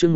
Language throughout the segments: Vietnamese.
chương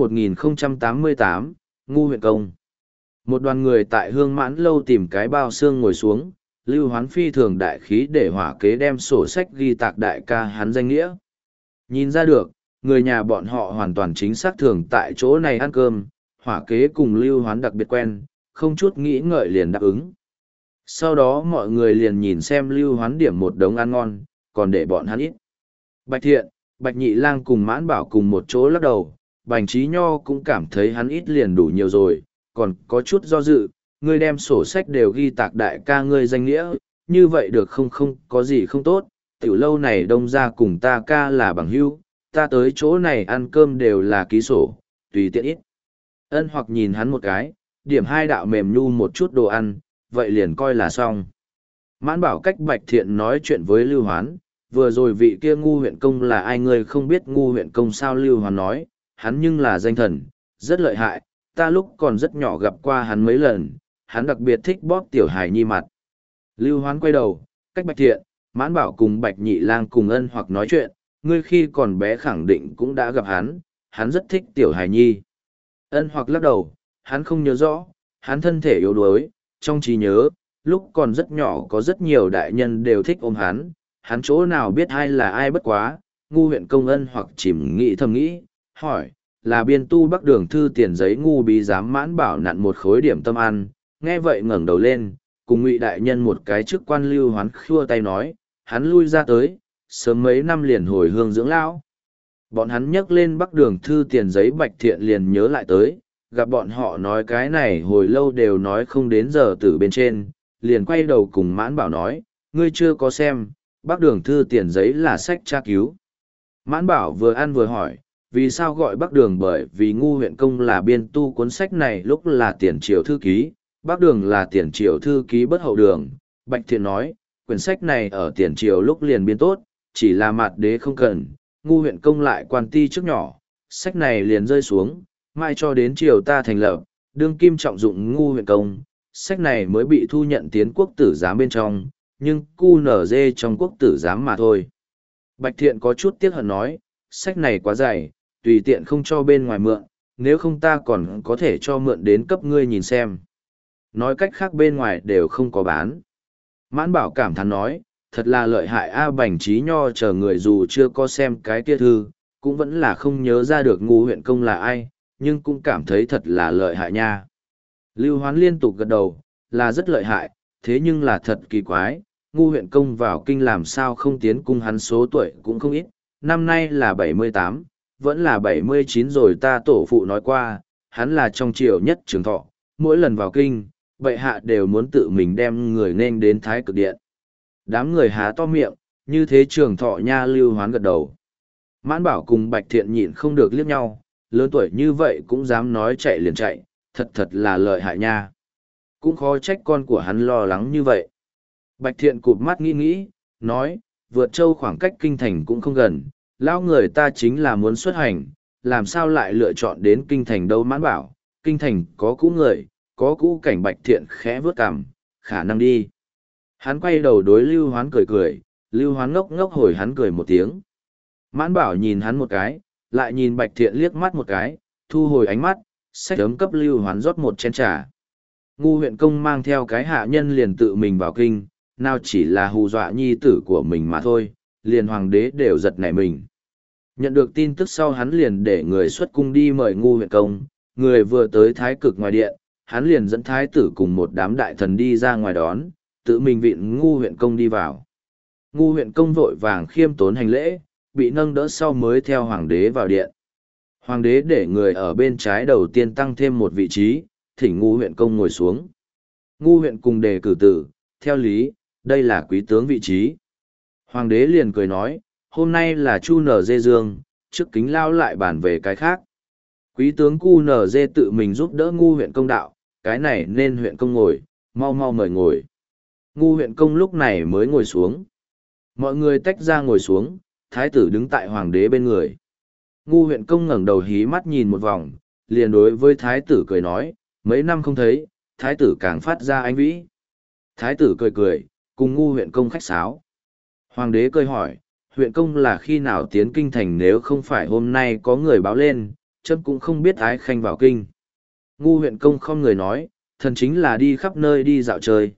1088, Ngu huyện công. Một đoàn người tại Hương Mãn Lâu tìm cái bao xương ngồi xuống, Lưu Hoán phi thường đại khí để hỏa kế đem sổ sách ghi tạc đại ca hắn danh nghĩa. Nhìn ra được, người nhà bọn họ hoàn toàn chính xác thường tại chỗ này ăn cơm, hỏa kế cùng Lưu Hoán đặc biệt quen, không chút nghĩ ngợi liền đáp ứng. Sau đó mọi người liền nhìn xem Lưu Hoán điểm một đống ăn ngon, còn để bọn hắn ít. Bạch Thiện, Bạch Nhị Lang cùng Mãn Bảo cùng một chỗ lắc đầu, Bành Trí Nho cũng cảm thấy hắn ít liền đủ nhiều rồi, còn có chút do dự, ngươi đem sổ sách đều ghi tạc đại ca ngươi danh nghĩa, như vậy được không, không có gì không tốt, tiểu lâu này đông ra cùng ta ca là bằng hữu, ta tới chỗ này ăn cơm đều là ký sổ, tùy tiện ít. Ân Hoặc nhìn hắn một cái, điểm hai đạo mềm nhu một chút đồ ăn, vậy liền coi là xong. Mãn Bảo cách Bạch Thiện nói chuyện với Lưu Hoán, vừa rồi vị kia Ngu huyện công là ai, ngươi không biết Ngu huyện công sao? Lưu Hoán nói, hắn nhưng là danh thần, rất lợi hại, ta lúc còn rất nhỏ gặp qua hắn mấy lần, hắn đặc biệt thích bóp tiểu hài nhi mặt. Lưu Hoán quay đầu, cách Bạch Thiện, Mãn Bảo cùng Bạch Nhị Lang cùng Ân Hoặc nói chuyện, ngươi khi còn bé khẳng định cũng đã gặp hắn rất thích tiểu hài nhi. Ân Hoặc lắc đầu, hắn không nhớ rõ, hắn thân thể yếu đuối, trong trí nhớ, lúc còn rất nhỏ có rất nhiều đại nhân đều thích ôm hắn chỗ nào biết ai là ai, bất quá. Ngu huyện công Ân Hoặc chìm nghĩ thầm nghĩ, hỏi, là biên tu Bắc Đường thư tiền giấy Ngu bí giám. Mãn Bảo nặn một khối điểm tâm ăn, nghe vậy ngẩng đầu lên, cùng Ngụy đại nhân một cái chức quan. Lưu Hoán khua tay nói, hắn lui ra tới, sớm mấy năm liền hồi hương dưỡng lão. Bọn hắn nhắc lên Bắc Đường thư tiền giấy, Bạch Thiện liền nhớ lại tới, gặp bọn họ nói cái này hồi lâu đều nói không đến giờ từ bên trên, liền quay đầu cùng Mãn Bảo nói, ngươi chưa có xem, Bắc Đường thư tiền giấy là sách tra cứu. Mãn Bảo vừa ăn vừa hỏi, vì sao gọi Bắc Đường? Bởi vì Ngu huyện công là biên tu cuốn sách này lúc là tiền triều thư ký, Bắc Đường là tiền triều thư ký bất hậu đường. Bạch Thiện nói, quyển sách này ở tiền triều lúc liền biên tốt, chỉ là mạt đế không cần, Ngu huyện công lại quan ti trước nhỏ, sách này liền rơi xuống, mai cho đến triều ta thành lập, đương kim trọng dụng Ngu huyện công, sách này mới bị thu nhận tiến quốc tử giám bên trong, nhưng cu nở dê trong quốc tử giám mà thôi. Bạch Thiện có chút tiếc hận nói, sách này quá dày, tùy tiện không cho bên ngoài mượn, nếu không ta còn có thể cho mượn đến cấp ngươi nhìn xem. Nói cách khác bên ngoài đều không có bán. Mãn Bảo cảm thán nói, thật là lợi hại a. Bành Trí Nho chờ người dù chưa có xem cái kia thư, cũng vẫn là không nhớ ra được Ngu huyện công là ai, nhưng cũng cảm thấy thật là lợi hại nha. Lưu Hoán liên tục gật đầu, là rất lợi hại, thế nhưng là thật kỳ quái, Ngu huyện công vào kinh làm sao không tiến cung, hắn số tuổi cũng không ít, năm nay là 78, vẫn là 79 rồi. Ta tổ phụ nói qua, hắn là trong triều nhất trường thọ, mỗi lần vào kinh, bệ hạ đều muốn tự mình đem người nên đến Thái Cực Điện. Đám người há to miệng, như thế trường thọ nha. Lưu Hoán gật đầu. Mãn Bảo cùng Bạch Thiện nhịn không được liếc nhau, lớn tuổi như vậy cũng dám nói chạy liền chạy, thật là lợi hại nha. Cũng khó trách con của hắn lo lắng như vậy. Bạch Thiện cụp mắt nghĩ, nói, vượt châu khoảng cách kinh thành cũng không gần, lão người ta chính là muốn xuất hành, làm sao lại lựa chọn đến kinh thành đâu? Mãn Bảo, kinh thành có cũ người, có cũ cảnh. Bạch Thiện khẽ vớt cằm, khả năng đi. Hắn quay đầu đối Lưu Hoán cười, Lưu Hoán ngốc ngốc hồi hắn cười một tiếng. Mãn Bảo nhìn hắn một cái, lại nhìn Bạch Thiện liếc mắt một cái, thu hồi ánh mắt, xách ấm cấp Lưu Hoán rót một chén trà. Ngu huyện công mang theo cái hạ nhân liền tự mình vào kinh, nào chỉ là hù dọa nhi tử của mình mà thôi, liền hoàng đế đều giật nảy mình. Nhận được tin tức sau hắn liền để người xuất cung đi mời Ngu huyện công, người vừa tới Thái Cực ngoài điện, hắn liền dẫn thái tử cùng một đám đại thần đi ra ngoài đón, tự mình vịn Ngu huyện công đi vào. Ngu huyện công vội vàng khiêm tốn hành lễ, bị nâng đỡ sau mới theo hoàng đế vào điện. Hoàng đế để người ở bên trái đầu tiên tăng thêm một vị trí, thỉnh Ngu huyện công ngồi xuống. Ngu huyện cùng đề cử tử, theo lý, đây là quý tướng vị trí. Hoàng đế liền cười nói, hôm nay là Chu Nở Dê Dương, trước kính lao lại bàn về cái khác. Quý tướng Cu Nở Dê tự mình giúp đỡ Ngu huyện công đạo, cái này nên huyện công ngồi, mau mau mời ngồi. Ngu huyện công lúc này mới ngồi xuống. Mọi người tách ra ngồi xuống, thái tử đứng tại hoàng đế bên người. Ngu huyện công ngẩng đầu hí mắt nhìn một vòng, liền đối với thái tử cười nói, mấy năm không thấy, thái tử càng phát ra anh vĩ. Thái tử cười, cùng Ngu huyện công khách sáo. Hoàng đế cười hỏi, huyện công là khi nào tiến kinh thành? Nếu không phải hôm nay có người báo lên, chấm cũng không biết ái khanh vào kinh. Ngu huyện công không người nói, thần chính là đi khắp nơi đi dạo chơi,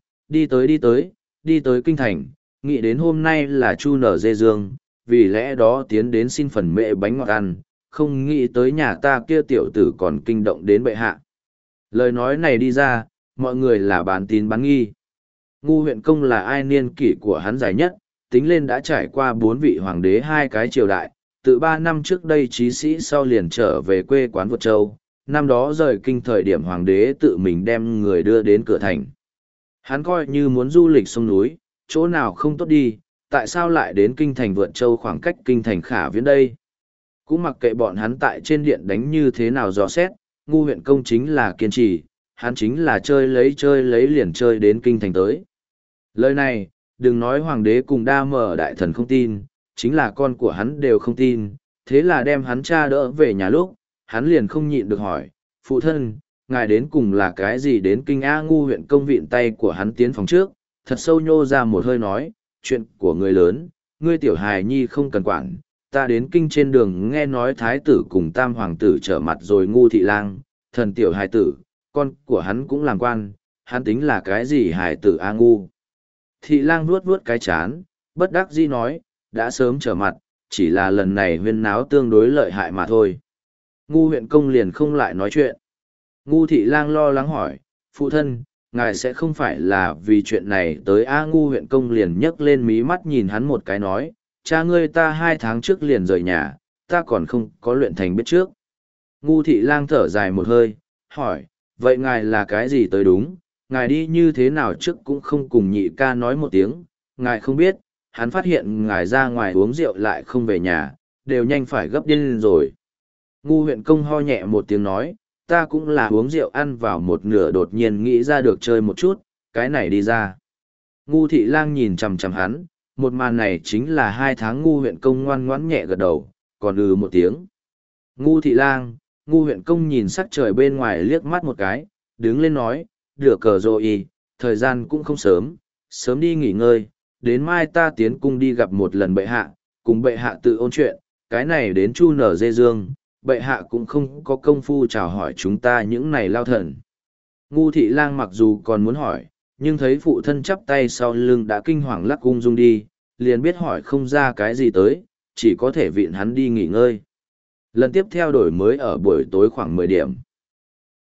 đi tới kinh thành, nghĩ đến hôm nay là chu nở dê dương, vì lẽ đó tiến đến xin phần mệ bánh ngọt ăn, không nghĩ tới nhà ta kia tiểu tử còn kinh động đến bệ hạ. Lời nói này đi ra, mọi người là bán tín bán nghi. Ngu huyện công là ai niên kỷ của hắn dài nhất, tính lên đã trải qua 4 vị hoàng đế 2 cái triều đại, từ 3 năm trước đây trí sĩ sau liền trở về quê quán Vượt Châu, năm đó rời kinh thời điểm hoàng đế tự mình đem người đưa đến cửa thành. Hắn coi như muốn du lịch sông núi, chỗ nào không tốt đi, tại sao lại đến kinh thành Vượt Châu khoảng cách kinh thành Khả Viễn đây? Cũng mặc kệ bọn hắn tại trên điện đánh như thế nào dò xét, ngu huyện công chính là kiên trì, hắn chính là chơi lấy liền chơi đến kinh thành tới. Lời này, đừng nói hoàng đế cùng đa mở đại thần không tin, chính là con của hắn đều không tin, thế là đem hắn cha đỡ về nhà lúc, hắn liền không nhịn được hỏi, phụ thân, ngài đến cùng là cái gì đến kinh A? Ngu huyện công vịn tay của hắn tiến phòng trước, thật sâu nhô ra một hơi nói, chuyện của người lớn, ngươi tiểu hài nhi không cần quản, ta đến kinh trên đường nghe nói thái tử cùng tam hoàng tử trở mặt rồi. Ngu thị lang, thần tiểu hài tử, con của hắn cũng làm quan, hắn tính là cái gì hài tử A? Ngu thị lang vuốt vuốt cái chán, bất đắc dĩ nói, đã sớm trở mặt, chỉ là lần này huyên náo tương đối lợi hại mà thôi. Ngu huyện công liền không lại nói chuyện. Ngu thị lang lo lắng hỏi, phụ thân, ngài sẽ không phải là vì chuyện này tới A? Ngu huyện công liền nhấc lên mí mắt nhìn hắn một cái nói, cha ngươi ta 2 tháng trước liền rời nhà, ta còn không có luyện thành biết trước. Ngu thị lang thở dài một hơi, hỏi, vậy ngài là cái gì tới đúng, ngài đi như thế nào trước cũng không cùng nhị ca nói một tiếng, ngài không biết, hắn phát hiện ngài ra ngoài uống rượu lại không về nhà, đều nhanh phải gấp điên lên rồi. Ngu huyện công ho nhẹ một tiếng nói, ta cũng là uống rượu ăn vào một nửa đột nhiên nghĩ ra được chơi một chút, cái này đi ra. Ngu thị lang nhìn chằm chằm hắn, một màn này chính là 2 tháng. Ngu huyện công ngoan ngoãn nhẹ gật đầu, còn một tiếng. Ngu thị lang, ngu huyện công nhìn sắc trời bên ngoài liếc mắt một cái, đứng lên nói, được cờ rồi, thời gian cũng không sớm, sớm đi nghỉ ngơi, đến mai ta tiến cung đi gặp một lần bệ hạ, cùng bệ hạ tự ôn chuyện, cái này đến chu nở dê dương, bệ hạ cũng không có công phu chào hỏi chúng ta những này lao thần. Ngu thị lang mặc dù còn muốn hỏi, nhưng thấy phụ thân chắp tay sau lưng đã kinh hoàng lắc ung dung đi, liền biết hỏi không ra cái gì tới, chỉ có thể vịn hắn đi nghỉ ngơi. Lần tiếp theo đổi mới ở buổi tối khoảng 10 điểm.